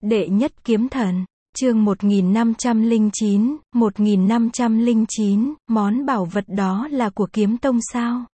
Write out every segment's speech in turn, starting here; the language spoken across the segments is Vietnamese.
Đệ nhất kiếm thần, chương 1509, món bảo vật đó là của kiếm tông sao?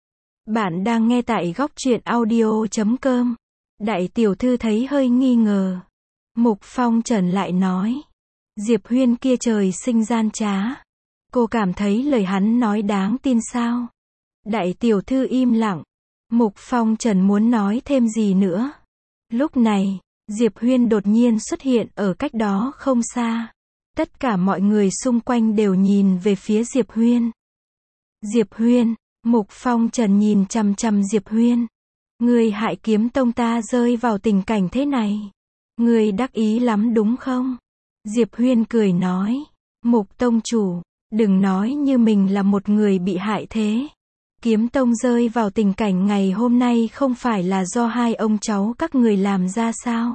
Bạn đang nghe tại góc truyện audio.com. Đại tiểu thư thấy hơi nghi ngờ. Mục Phong Trần lại nói. Diệp Huyên kia trời sinh gian trá. Cô cảm thấy lời hắn nói đáng tin sao? Đại tiểu thư im lặng. Mục Phong Trần muốn nói thêm gì nữa. Lúc này, Diệp Huyên đột nhiên xuất hiện ở cách đó không xa. Tất cả mọi người xung quanh đều nhìn về phía Diệp Huyên. Diệp Huyên, Mục Phong Trần nhìn chằm chằm Diệp Huyên. Ngươi hại kiếm tông ta rơi vào tình cảnh thế này. Ngươi đắc ý lắm đúng không? Diệp Huyên cười nói. Mục tông chủ, đừng nói như mình là một người bị hại thế. Kiếm tông rơi vào tình cảnh ngày hôm nay không phải là do hai ông cháu các người làm ra sao?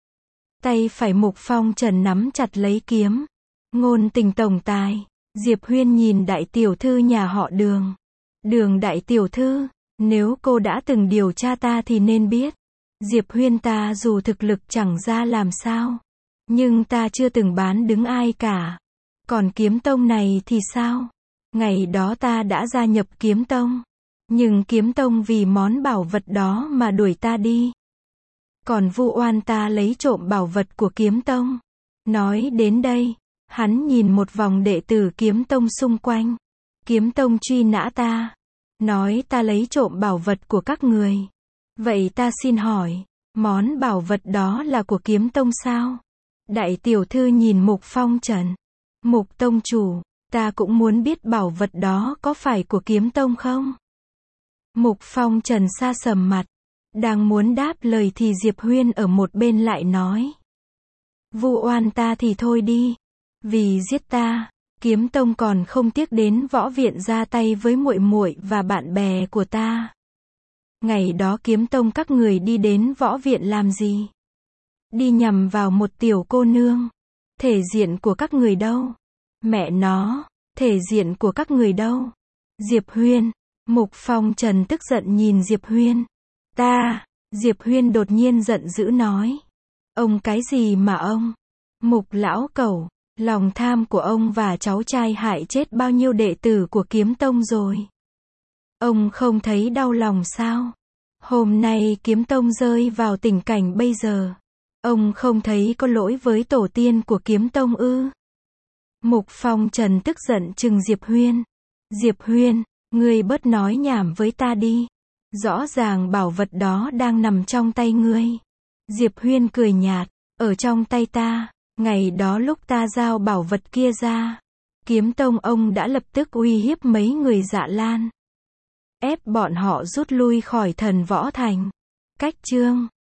Tay phải Mục Phong Trần nắm chặt lấy kiếm. Ngôn tình tổng tài. Diệp Huyên nhìn đại tiểu thư nhà họ Đường. Đường đại tiểu thư, nếu cô đã từng điều tra ta thì nên biết. Diệp Huyên ta dù thực lực chẳng ra làm sao, nhưng ta chưa từng bán đứng ai cả. Còn kiếm tông này thì sao? Ngày đó ta đã gia nhập kiếm tông, nhưng kiếm tông vì món bảo vật đó mà đuổi ta đi. Còn vu oan ta lấy trộm bảo vật của kiếm tông. Nói đến đây, hắn nhìn một vòng đệ tử kiếm tông xung quanh. Kiếm tông truy nã ta, nói ta lấy trộm bảo vật của các người. Vậy ta xin hỏi, món bảo vật đó là của kiếm tông sao? Đại tiểu thư nhìn Mục Phong Trần. Mục tông chủ, ta cũng muốn biết bảo vật đó có phải của kiếm tông không? Mục Phong Trần sa sầm mặt. Đang muốn đáp lời thì Diệp Huyên ở một bên lại nói. Vu oan ta thì thôi đi. Vì giết ta, kiếm tông còn không tiếc đến võ viện ra tay với muội muội và bạn bè của ta. Ngày đó kiếm tông các người đi đến võ viện làm gì? Đi nhằm vào một tiểu cô nương. Thể diện của các người đâu? Mẹ nó, thể diện của các người đâu? Diệp Huyên, Mục Phong Trần tức giận nhìn Diệp Huyên. Ta, Diệp Huyên đột nhiên giận dữ nói. Ông cái gì mà ông? Mục lão cẩu, lòng tham của ông và cháu trai hại chết bao nhiêu đệ tử của kiếm tông rồi. Ông không thấy đau lòng sao? Hôm nay kiếm tông rơi vào tình cảnh bây giờ. Ông không thấy có lỗi với tổ tiên của kiếm tông ư? Mục Phong Trần tức giận trừng Diệp Huyên. Diệp Huyên, ngươi bớt nói nhảm với ta đi. Rõ ràng bảo vật đó đang nằm trong tay ngươi. Diệp Huyên cười nhạt. Ở trong tay ta, ngày đó lúc ta giao bảo vật kia ra, kiếm tông ông đã lập tức uy hiếp mấy người Dạ Lan. Ép bọn họ rút lui khỏi Thần Võ Thành. Cách chương